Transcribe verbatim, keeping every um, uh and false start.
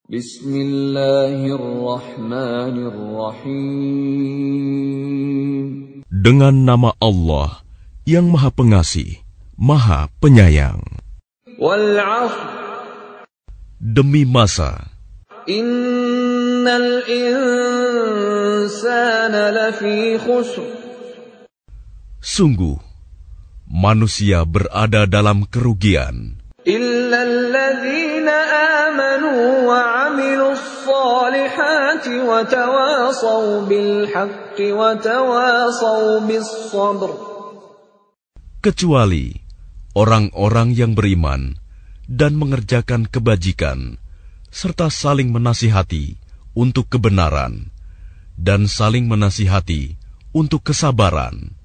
Bismillahirrahmanirrahim. Dengan nama Allah yang Maha Pengasih, Maha Penyayang. Wal 'ashr. Demi masa. Innal insana lafi khusr. Sungguh, manusia berada dalam kerugian. Illa alladhina amanu wa 'amilus salihati wa tawasaw bil haqqi wa tawasaw bis sabr. Kecuali orang-orang yang beriman dan mengerjakan kebajikan, serta saling menasihati untuk kebenaran, dan saling menasihati untuk kesabaran.